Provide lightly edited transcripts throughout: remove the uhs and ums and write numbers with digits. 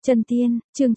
Chân Tiên, chương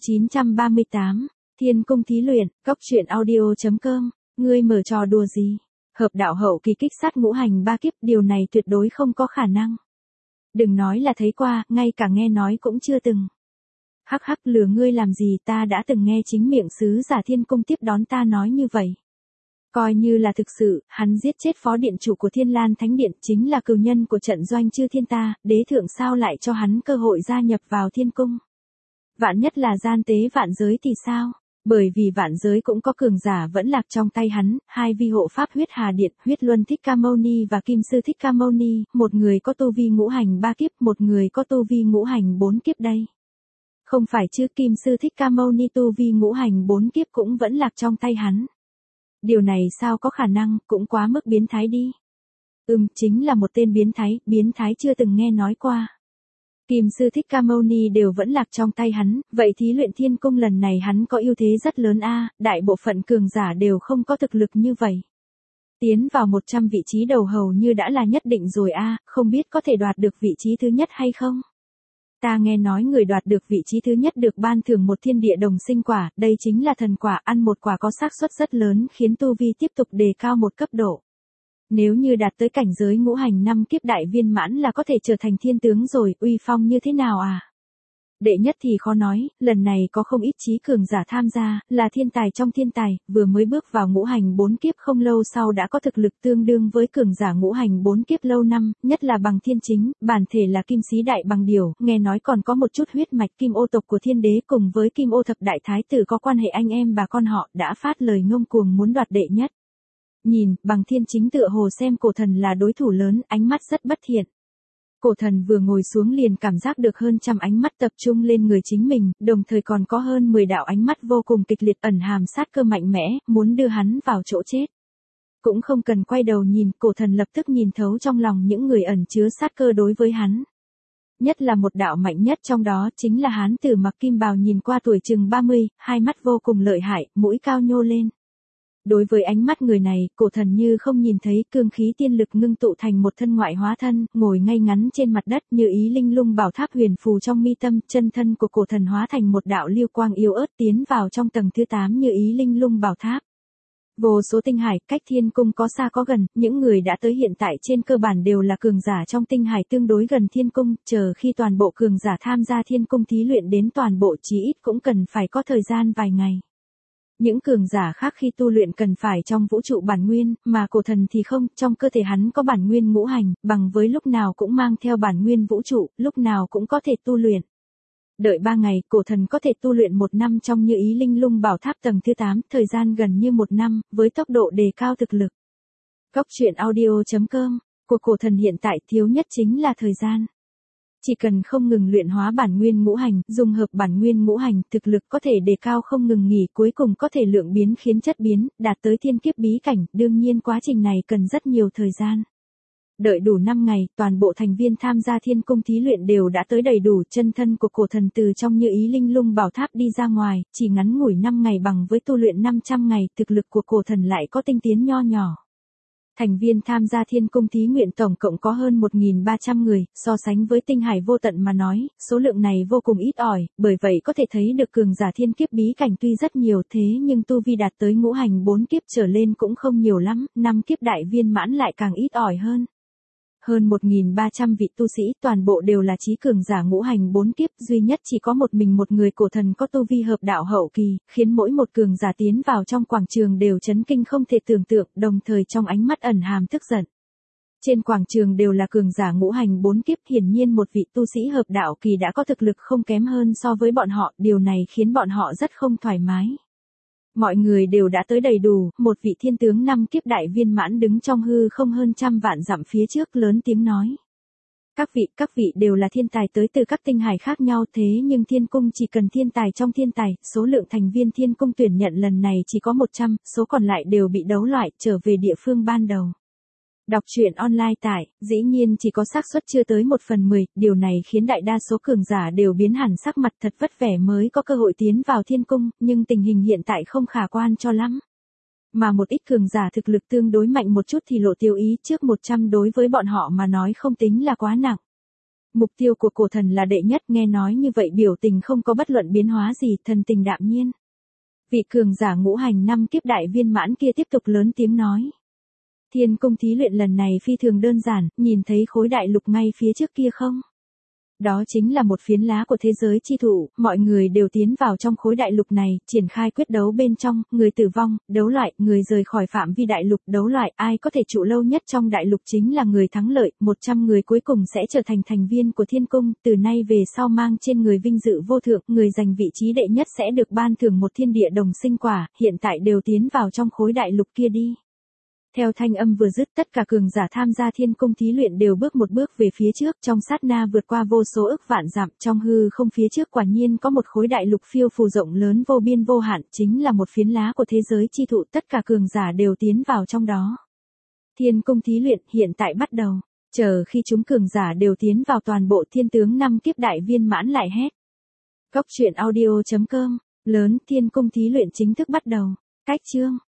938, Thiên Cung thí luyện, Cóc truyện audio.com, ngươi mở trò đùa gì? Hợp đạo hậu kỳ kích sát ngũ hành ba kiếp, điều này tuyệt đối không có khả năng. Đừng nói là thấy qua, ngay cả nghe nói cũng chưa từng. Hắc hắc, lừa ngươi làm gì, ta đã từng nghe chính miệng sứ giả Thiên Cung tiếp đón ta nói như vậy. Coi như là thực sự, hắn giết chết phó điện chủ của Thiên Lan Thánh Điện, chính là cừu nhân của trận doanh chư thiên ta, đế thượng sao lại cho hắn cơ hội gia nhập vào Thiên Cung. Vạn nhất là gian tế vạn giới thì sao? Bởi vì vạn giới cũng có cường giả vẫn lạc trong tay hắn, hai vi hộ pháp Huyết Hà Điện, Huyết Luân Thích Ca Mâu Ni và Kim Sư Thích Ca Mâu Ni, một người có tu vi ngũ hành ba kiếp, một người có tu vi ngũ hành bốn kiếp đây. Không phải chứ, Kim Sư Thích Ca Mâu Ni tu vi ngũ hành bốn kiếp cũng vẫn lạc trong tay hắn. Điều này sao có khả năng, cũng quá mức biến thái đi. Chính là một tên biến thái chưa từng nghe nói qua. Kim Sư Thích Ca Mâu Ni đều vẫn lạc trong tay hắn, vậy thí luyện Thiên Cung lần này hắn có ưu thế rất lớn a, đại bộ phận cường giả đều không có thực lực như vậy. Tiến vào 100 vị trí đầu hầu như đã là nhất định rồi a, không biết có thể đoạt được vị trí thứ nhất hay không? Ta nghe nói người đoạt được vị trí thứ nhất được ban thưởng một thiên địa đồng sinh quả, đây chính là thần quả, ăn một quả có xác suất rất lớn khiến tu vi tiếp tục đề cao một cấp độ. Nếu như đạt tới cảnh giới ngũ hành năm kiếp đại viên mãn là có thể trở thành thiên tướng rồi, uy phong như thế nào à? Đệ nhất thì khó nói, lần này có không ít trí cường giả tham gia, là thiên tài trong thiên tài, vừa mới bước vào ngũ hành bốn kiếp không lâu sau đã có thực lực tương đương với cường giả ngũ hành bốn kiếp lâu năm, nhất là Bằng Thiên Chính, bản thể là Kim Sĩ Đại Bằng Điểu, nghe nói còn có một chút huyết mạch Kim Ô tộc của Thiên Đế cùng với Kim Ô thập đại thái tử có quan hệ anh em bà con họ, đã phát lời ngông cuồng muốn đoạt đệ nhất. Nhìn, Bằng Thiên Chính tựa hồ xem cổ thần là đối thủ lớn, ánh mắt rất bất thiện. Cổ thần vừa ngồi xuống liền cảm giác được hơn trăm ánh mắt tập trung lên người chính mình, đồng thời còn có hơn 10 đạo ánh mắt vô cùng kịch liệt ẩn hàm sát cơ mạnh mẽ, muốn đưa hắn vào chỗ chết. Cũng không cần quay đầu nhìn, cổ thần lập tức nhìn thấu trong lòng những người ẩn chứa sát cơ đối với hắn. Nhất là một đạo mạnh nhất trong đó chính là hán tử mặc kim bào nhìn qua tuổi chừng 30, hai mắt vô cùng lợi hại, mũi cao nhô lên. Đối với ánh mắt người này, cổ thần như không nhìn thấy, cương khí tiên lực ngưng tụ thành một thân ngoại hóa thân, ngồi ngay ngắn trên mặt đất như ý linh lung bảo tháp huyền phù trong mi tâm, chân thân của cổ thần hóa thành một đạo lưu quang yếu ớt tiến vào trong tầng thứ 8 như ý linh lung bảo tháp. Vô số tinh hải, cách Thiên Cung có xa có gần, những người đã tới hiện tại trên cơ bản đều là cường giả trong tinh hải tương đối gần Thiên Cung, chờ khi toàn bộ cường giả tham gia Thiên Cung thí luyện đến toàn bộ chí ít cũng cần phải có thời gian vài ngày. Những cường giả khác khi tu luyện cần phải trong vũ trụ bản nguyên, mà cổ thần thì không, trong cơ thể hắn có bản nguyên ngũ hành, bằng với lúc nào cũng mang theo bản nguyên vũ trụ, lúc nào cũng có thể tu luyện. Đợi 3 ngày, cổ thần có thể tu luyện 1 năm trong như ý linh lung bảo tháp tầng thứ 8, thời gian gần như 1 năm, với tốc độ đề cao thực lực. Cóc truyện audio.com, của cổ thần hiện tại thiếu nhất chính là thời gian. Chỉ cần không ngừng luyện hóa bản nguyên ngũ hành, dung hợp bản nguyên ngũ hành, thực lực có thể đề cao không ngừng nghỉ, cuối cùng có thể lượng biến khiến chất biến, đạt tới thiên kiếp bí cảnh, đương nhiên quá trình này cần rất nhiều thời gian. Đợi đủ 5 ngày, toàn bộ thành viên tham gia Thiên Cung thí luyện đều đã tới đầy đủ, chân thân của cổ thần từ trong như ý linh lung bảo tháp đi ra ngoài, chỉ ngắn ngủi 5 ngày bằng với tu luyện 500 ngày, thực lực của cổ thần lại có tinh tiến nho nhỏ. Thành viên tham gia Thiên Cung thí nguyện tổng cộng có hơn 1.300 người, so sánh với tinh hải vô tận mà nói, số lượng này vô cùng ít ỏi, bởi vậy có thể thấy được cường giả thiên kiếp bí cảnh tuy rất nhiều thế nhưng tu vi đạt tới ngũ hành 4 kiếp trở lên cũng không nhiều lắm, 5 kiếp đại viên mãn lại càng ít ỏi hơn. Hơn 1.300 vị tu sĩ toàn bộ đều là trí cường giả ngũ hành 4 kiếp, duy nhất chỉ có một người cổ thần có tu vi hợp đạo hậu kỳ, khiến mỗi một cường giả tiến vào trong quảng trường đều chấn kinh không thể tưởng tượng, đồng thời trong ánh mắt ẩn hàm tức giận. Trên quảng trường đều là cường giả ngũ hành 4 kiếp, hiển nhiên một vị tu sĩ hợp đạo kỳ đã có thực lực không kém hơn so với bọn họ, điều này khiến bọn họ rất không thoải mái. Mọi người đều đã tới đầy đủ, một vị thiên tướng 5 kiếp đại viên mãn đứng trong hư không hơn trăm vạn dặm phía trước lớn tiếng nói. Các vị đều là thiên tài tới từ các tinh hải khác nhau thế nhưng Thiên Cung chỉ cần thiên tài trong thiên tài, số lượng thành viên Thiên Cung tuyển nhận lần này chỉ có 100, số còn lại đều bị đấu loại trở về địa phương ban đầu. Đọc truyện online tại, dĩ nhiên chỉ có xác suất chưa tới 1/10, điều này khiến đại đa số cường giả đều biến hẳn sắc mặt thật vất vẻ mới có cơ hội tiến vào Thiên Cung, nhưng tình hình hiện tại không khả quan cho lắm. Mà một ít cường giả thực lực tương đối mạnh một chút thì lộ tiêu ý trước 100 đối với bọn họ mà nói không tính là quá nặng. Mục tiêu của cổ thần là đệ nhất, nghe nói như vậy biểu tình không có bất luận biến hóa gì, thần tình đạm nhiên. Vị cường giả ngũ hành 5 kiếp đại viên mãn kia tiếp tục lớn tiếng nói. Thiên cung thí luyện lần này phi thường đơn giản, nhìn thấy khối đại lục ngay phía trước kia không? Đó chính là một phiến lá của thế giới chi thụ, mọi người đều tiến vào trong khối đại lục này, triển khai quyết đấu bên trong, người tử vong, đấu loại, người rời khỏi phạm vi đại lục, đấu loại, ai có thể trụ lâu nhất trong đại lục chính là người thắng lợi, 100 người cuối cùng sẽ trở thành thành viên của thiên cung, từ nay về sau mang trên người vinh dự vô thượng, người giành vị trí đệ nhất sẽ được ban thưởng một thiên địa đồng sinh quả, hiện tại đều tiến vào trong khối đại lục kia đi. Theo thanh âm vừa dứt, tất cả cường giả tham gia thiên cung thí luyện đều bước một bước về phía trước, trong sát na vượt qua vô số ức vạn dặm, trong hư không phía trước quả nhiên có một khối đại lục phiêu phù rộng lớn vô biên vô hạn, chính là một phiến lá của thế giới chi thụ, tất cả cường giả đều tiến vào trong đó. Thiên cung thí luyện hiện tại bắt đầu, chờ khi chúng cường giả đều tiến vào, toàn bộ thiên tướng 5 kiếp đại viên mãn lại hét. Cốc truyện audio.com, lớn thiên cung thí luyện chính thức bắt đầu. Cách chương